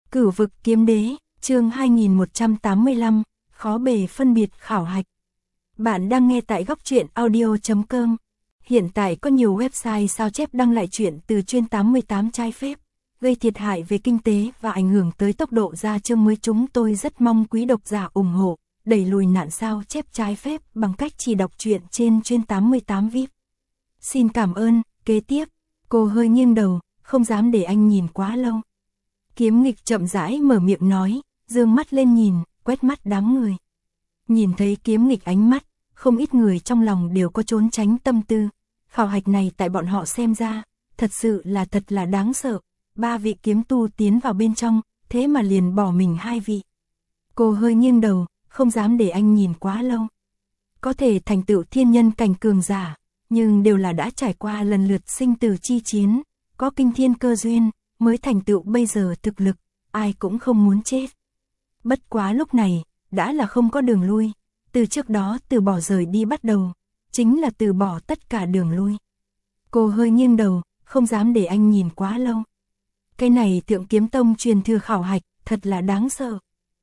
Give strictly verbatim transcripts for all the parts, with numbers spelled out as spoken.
Cửu vực kiếm đế, chương hai nghìn một trăm tám mươi lăm, khó bề phân biệt khảo hạch. Bạn đang nghe tại góc truyện audio chấm com. Hiện tại có nhiều website sao chép đăng lại truyện từ chuyên tám mươi tám trái phép, gây thiệt hại về kinh tế và ảnh hưởng tới tốc độ ra chương mới. Chúng tôi rất mong quý độc giả ủng hộ, đẩy lùi nạn sao chép trái phép bằng cách chỉ đọc truyện trên chuyên tám mươi tám vi ai pi. Xin cảm ơn. Kế tiếp, cô hơi nghiêng đầu, không dám để anh nhìn quá lâu. Kiếm Nghịch chậm rãi mở miệng nói, dương mắt lên nhìn, quét mắt đám người. Nhìn thấy Kiếm Nghịch ánh mắt, không ít người trong lòng đều có trốn tránh tâm tư. Khảo hạch này tại bọn họ xem ra, thật sự là thật là đáng sợ. Ba vị kiếm tu tiến vào bên trong, thế mà liền bỏ mình hai vị. Cô hơi nghiêng đầu, không dám để anh nhìn quá lâu. Có thể thành tựu thiên nhân cảnh cường giả, nhưng đều là đã trải qua lần lượt sinh tử chi chiến, có kinh thiên cơ duyên, mới thành tựu bây giờ thực lực, ai cũng không muốn chết. Bất quá lúc này, đã là không có đường lui, từ trước đó từ bỏ rời đi bắt đầu, chính là từ bỏ tất cả đường lui. Cô hơi nghiêng đầu, không dám để anh nhìn quá lâu. Cái này Thượng Kiếm Tông truyền thừa khảo hạch, thật là đáng sợ.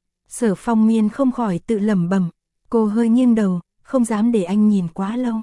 Sở Phong Miên không khỏi tự lẩm bẩm, cô hơi nghiêng đầu, không dám để anh nhìn quá lâu.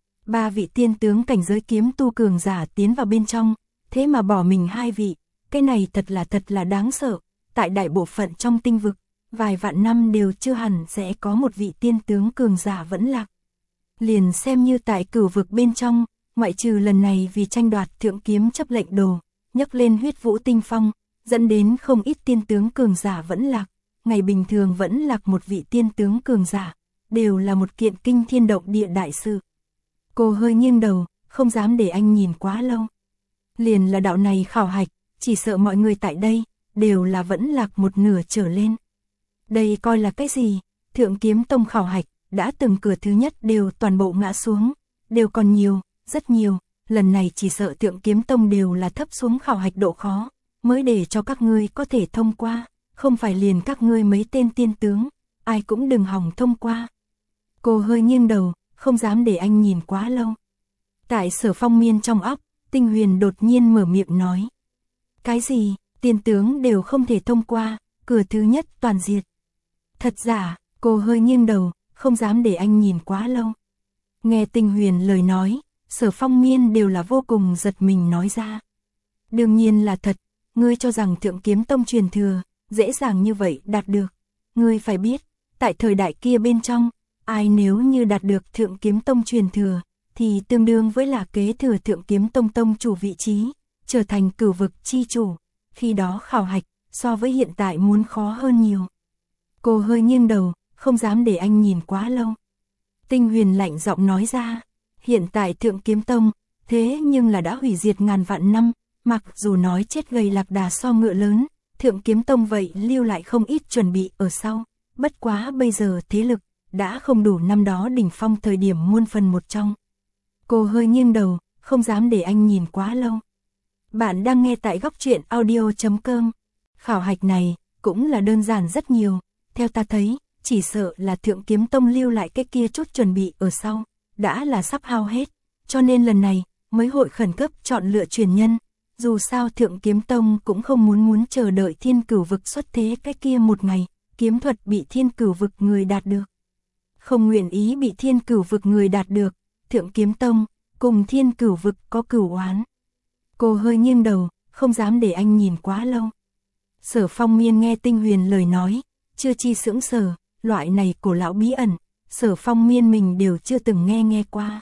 Ba vị tiên tướng cảnh giới kiếm tu cường giả tiến vào bên trong, thế mà bỏ mình hai vị, cái này thật là thật là đáng sợ. Tại đại bộ phận trong tinh vực, vài vạn năm đều chưa hẳn sẽ có một vị tiên tướng cường giả vẫn lạc. Liền xem như tại cửu vực bên trong, ngoại trừ lần này vì tranh đoạt thượng kiếm chấp lệnh đồ, nhấc lên huyết vũ tinh phong, dẫn đến không ít tiên tướng cường giả vẫn lạc, ngày bình thường vẫn lạc một vị tiên tướng cường giả, đều là một kiện kinh thiên động địa đại sự. Cô hơi nghiêng đầu, không dám để anh nhìn quá lâu. Liền là đạo này khảo hạch, chỉ sợ mọi người tại đây, đều là vẫn lạc một nửa trở lên. Đây coi là cái gì? Thượng Kiếm Tông khảo hạch, đã từng cửa thứ nhất đều toàn bộ ngã xuống, đều còn nhiều, rất nhiều, lần này chỉ sợ Thượng Kiếm Tông đều là thấp xuống khảo hạch độ khó, mới để cho các ngươi có thể thông qua, không phải liền các ngươi mấy tên tiên tướng, ai cũng đừng hòng thông qua. Cô hơi nghiêng đầu, không dám để anh nhìn quá lâu. Tại Sở Phong Miên trong óc, Tinh Huyền đột nhiên mở miệng nói. Cái gì, tiên tướng đều không thể thông qua, cửa thứ nhất toàn diệt. Thật giả, cô hơi nghiêng đầu, không dám để anh nhìn quá lâu. Nghe Tinh Huyền lời nói, Sở Phong Miên đều là vô cùng giật mình nói ra. Đương nhiên là thật, ngươi cho rằng Thượng Kiếm Tông truyền thừa, dễ dàng như vậy đạt được. Ngươi phải biết, tại thời đại kia bên trong, ai nếu như đạt được Thượng Kiếm Tông truyền thừa, thì tương đương với là kế thừa Thượng Kiếm Tông tông chủ vị trí, trở thành cửu vực chi chủ. Khi đó khảo hạch, so với hiện tại muốn khó hơn nhiều. Cô hơi nghiêng đầu, không dám để anh nhìn quá lâu. Tinh Huyền lạnh giọng nói ra, hiện tại Thượng Kiếm Tông, thế nhưng là đã hủy diệt ngàn vạn năm, mặc dù nói chết gầy lạc đà so ngựa lớn, Thượng Kiếm Tông vậy lưu lại không ít chuẩn bị ở sau, bất quá bây giờ thế lực, đã không đủ năm đó đỉnh phong thời điểm muôn phần một trong. Cô hơi nghiêng đầu, không dám để anh nhìn quá lâu. Bạn đang nghe tại góc truyện audio chấm com. Khảo hạch này, cũng là đơn giản rất nhiều, theo ta thấy, chỉ sợ là Thượng Kiếm Tông lưu lại cái kia chút chuẩn bị ở sau, đã là sắp hao hết, cho nên lần này, mới hội khẩn cấp chọn lựa truyền nhân. Dù sao Thượng Kiếm Tông cũng không muốn muốn chờ đợi thiên cửu vực xuất thế cái kia một ngày, kiếm thuật bị thiên cửu vực người đạt được. Không nguyện ý bị thiên cửu vực người đạt được, Thượng Kiếm Tông, cùng thiên cửu vực có cửu oán. Cô hơi nghiêng đầu, không dám để anh nhìn quá lâu. Sở Phong Miên nghe Tinh Huyền lời nói, chưa chi sững sờ, loại này cổ lão bí ẩn, Sở Phong Miên mình đều chưa từng nghe nghe qua.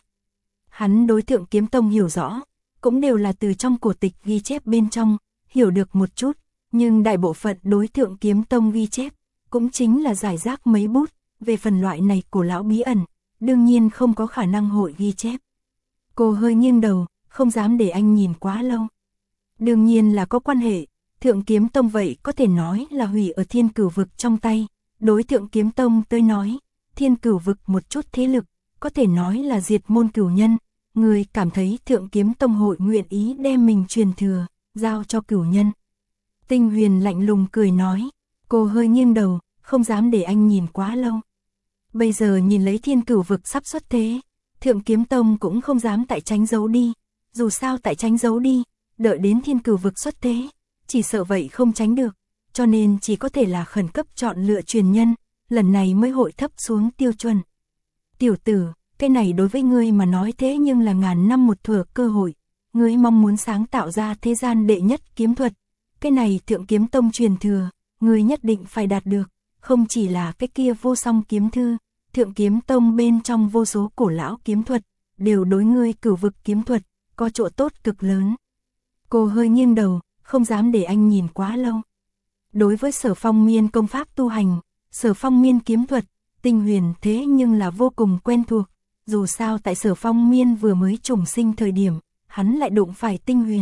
Hắn đối Thượng Kiếm Tông hiểu rõ, cũng đều là từ trong cổ tịch ghi chép bên trong, hiểu được một chút, nhưng đại bộ phận đối Thượng Kiếm Tông ghi chép, cũng chính là giải rác mấy bút, về phần loại này cổ lão bí ẩn, đương nhiên không có khả năng hội ghi chép. Cô hơi nghiêng đầu, không dám để anh nhìn quá lâu. Đương nhiên là có quan hệ, Thượng Kiếm Tông vậy có thể nói là hủy ở thiên cửu vực trong tay, đối Thượng Kiếm Tông tới nói, thiên cửu vực một chút thế lực, có thể nói là diệt môn cửu nhân. Người cảm thấy Thượng Kiếm Tông hội nguyện ý đem mình truyền thừa, giao cho cửu nhân. Tinh Huyền lạnh lùng cười nói, cô hơi nghiêng đầu, không dám để anh nhìn quá lâu. Bây giờ nhìn lấy thiên cửu vực sắp xuất thế, Thượng Kiếm Tông cũng không dám tại tránh giấu đi, dù sao tại tránh giấu đi, đợi đến thiên cửu vực xuất thế, chỉ sợ vậy không tránh được, cho nên chỉ có thể là khẩn cấp chọn lựa truyền nhân, lần này mới hội thấp xuống tiêu chuẩn. Tiểu tử, cái này đối với ngươi mà nói thế nhưng là ngàn năm một thuở cơ hội, ngươi mong muốn sáng tạo ra thế gian đệ nhất kiếm thuật, cái này Thượng Kiếm Tông truyền thừa, ngươi nhất định phải đạt được, không chỉ là cái kia vô song kiếm thư, Thượng Kiếm Tông bên trong vô số cổ lão kiếm thuật, đều đối ngươi cửu vực kiếm thuật, có chỗ tốt cực lớn. Cô hơi nghiêng đầu, không dám để anh nhìn quá lâu. Đối với Sở Phong Miên công pháp tu hành, Sở Phong Miên kiếm thuật, Tinh Huyền thế nhưng là vô cùng quen thuộc, dù sao tại Sở Phong Miên vừa mới trùng sinh thời điểm, hắn lại đụng phải Tinh Huyền.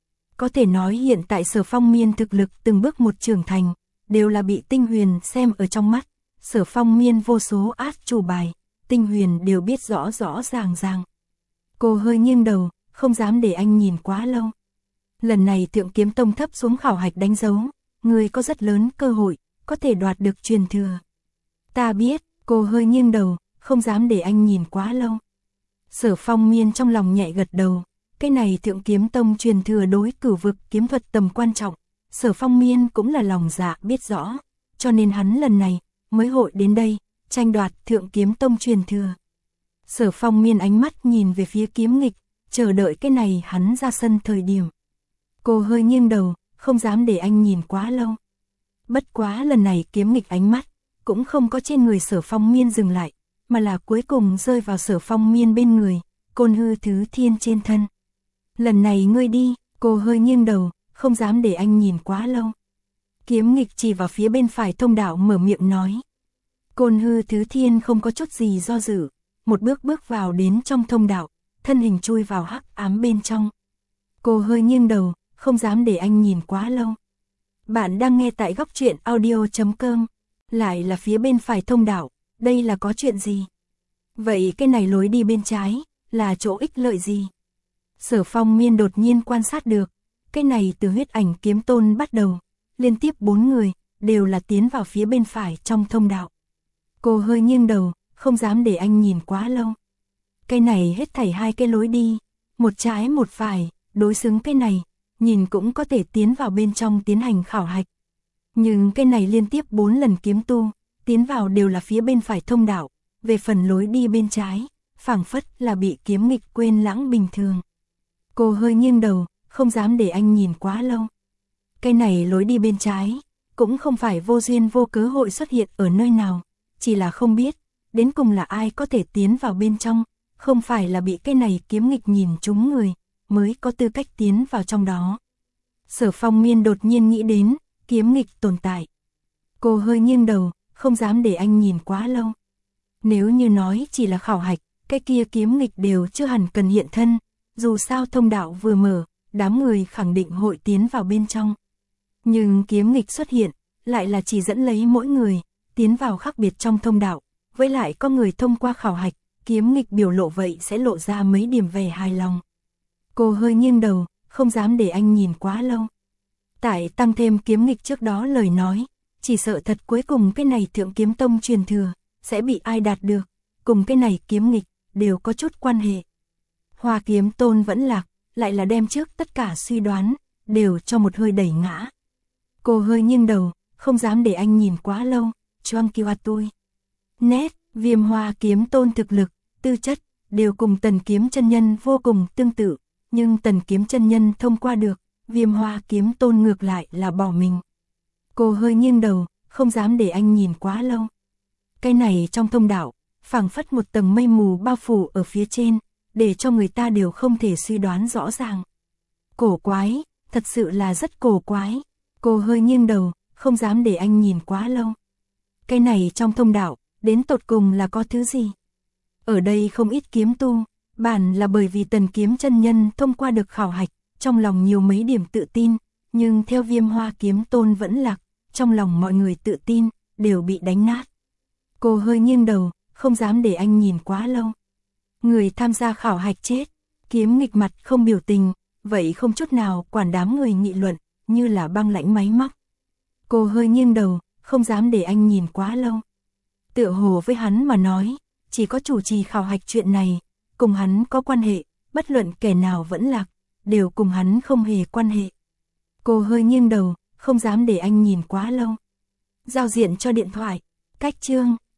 Có thể nói hiện tại Sở Phong Miên thực lực từng bước một trưởng thành, đều là bị Tinh Huyền xem ở trong mắt, Sở Phong Miên vô số át chủ bài, Tinh Huyền đều biết rõ rõ ràng ràng. Cô hơi nghiêng đầu, không dám để anh nhìn quá lâu. Lần này Thượng Kiếm Tông thấp xuống khảo hạch đánh dấu, người có rất lớn cơ hội, có thể đoạt được truyền thừa. Ta biết, cô hơi nghiêng đầu, không dám để anh nhìn quá lâu. Sở Phong Miên trong lòng nhẹ gật đầu, cái này Thượng Kiếm Tông truyền thừa đối cửu vực kiếm thuật tầm quan trọng, Sở Phong Miên cũng là lòng dạ biết rõ, cho nên hắn lần này mới hội đến đây, tranh đoạt Thượng Kiếm Tông truyền thừa. Sở Phong Miên ánh mắt nhìn về phía Kiếm Nghịch, chờ đợi cái này hắn ra sân thời điểm. Cô hơi nghiêng đầu, không dám để anh nhìn quá lâu. Bất quá lần này Kiếm Nghịch ánh mắt cũng không có trên người Sở Phong Miên dừng lại, mà là cuối cùng rơi vào Sở Phong Miên bên người, Côn Hư Thứ Thiên trên thân. Lần này ngươi đi, cô hơi nghiêng đầu, không dám để anh nhìn quá lâu. Kiếm Nghịch chỉ vào phía bên phải thông đạo mở miệng nói. Côn Hư Thứ Thiên không có chút gì do dự, một bước bước vào đến trong thông đạo, thân hình chui vào hắc ám bên trong. Cô hơi nghiêng đầu, không dám để anh nhìn quá lâu. Bạn đang nghe tại góc truyện audio chấm com, lại là phía bên phải thông đạo, đây là có chuyện gì? Vậy cái này lối đi bên trái, là chỗ ích lợi gì? Sở Phong Miên đột nhiên quan sát được, cái này từ Huyết Ảnh Kiếm Tôn bắt đầu, liên tiếp bốn người, đều là tiến vào phía bên phải trong thông đạo. Cô hơi nghiêng đầu, không dám để anh nhìn quá lâu. Cái này hết thảy hai cái lối đi, một trái một phải, đối xứng cái này, nhìn cũng có thể tiến vào bên trong tiến hành khảo hạch. Nhưng cái này liên tiếp bốn lần kiếm tu, tiến vào đều là phía bên phải thông đạo, về phần lối đi bên trái, phảng phất là bị Kiếm Nghịch quên lãng bình thường. Cô hơi nghiêng đầu, không dám để anh nhìn quá lâu. Cái này lối đi bên trái, cũng không phải vô duyên vô cớ hội xuất hiện ở nơi nào, chỉ là không biết, đến cùng là ai có thể tiến vào bên trong, không phải là bị cái này Kiếm Nghịch nhìn trúng người, mới có tư cách tiến vào trong đó. Sở Phong Miên đột nhiên nghĩ đến, Kiếm Nghịch tồn tại. Cô hơi nghiêng đầu, không dám để anh nhìn quá lâu. Nếu như nói chỉ là khảo hạch, cái kia Kiếm Nghịch đều chưa hẳn cần hiện thân, dù sao thông đạo vừa mở, đám người khẳng định hội tiến vào bên trong. Nhưng Kiếm Nghịch xuất hiện, lại là chỉ dẫn lấy mỗi người, tiến vào khác biệt trong thông đạo, với lại có người thông qua khảo hạch, Kiếm Nghịch biểu lộ vậy sẽ lộ ra mấy điểm vẻ hài lòng. Cô hơi nghiêng đầu, không dám để anh nhìn quá lâu. Tại tăng thêm Kiếm Nghịch trước đó lời nói, chỉ sợ thật cuối cùng cái này Thượng Kiếm Tông truyền thừa, sẽ bị ai đạt được, cùng cái này Kiếm Nghịch, đều có chút quan hệ. Hoa Kiếm Tôn vẫn lạc, lại là đem trước tất cả suy đoán, đều cho một hơi đẩy ngã. Cô hơi nghiêng đầu, không dám để anh nhìn quá lâu, choang kiwa tôi. Nét, Viêm Hoa Kiếm Tôn thực lực, tư chất, đều cùng Tần Kiếm chân nhân vô cùng tương tự, nhưng Tần Kiếm chân nhân thông qua được, Viêm Hoa Kiếm Tôn ngược lại là bỏ mình. Cô hơi nghiêng đầu, không dám để anh nhìn quá lâu. Cái này trong thông đạo, phảng phất một tầng mây mù bao phủ ở phía trên, để cho người ta đều không thể suy đoán rõ ràng. Cổ quái, thật sự là rất cổ quái. Cô hơi nghiêng đầu, không dám để anh nhìn quá lâu. Cái này trong thông đạo, đến tột cùng là có thứ gì? Ở đây không ít kiếm tu, bản là bởi vì Tần Kiếm chân nhân thông qua được khảo hạch, trong lòng nhiều mấy điểm tự tin, nhưng theo Viêm Hoa Kiếm Tôn vẫn lạc, trong lòng mọi người tự tin, đều bị đánh nát. Cô hơi nghiêng đầu, không dám để anh nhìn quá lâu. Người tham gia khảo hạch chết, Kiếm Nghịch mặt không biểu tình, vậy không chút nào quản đám người nghị luận, như là băng lãnh máy móc. Cô hơi nghiêng đầu, không dám để anh nhìn quá lâu. Tựa hồ với hắn mà nói, chỉ có chủ trì khảo hạch chuyện này, cùng hắn có quan hệ, bất luận kẻ nào vẫn lạc, đều cùng hắn không hề quan hệ. Cô hơi nghiêng đầu, không dám để anh nhìn quá lâu. Giao diện cho điện thoại, cách chương.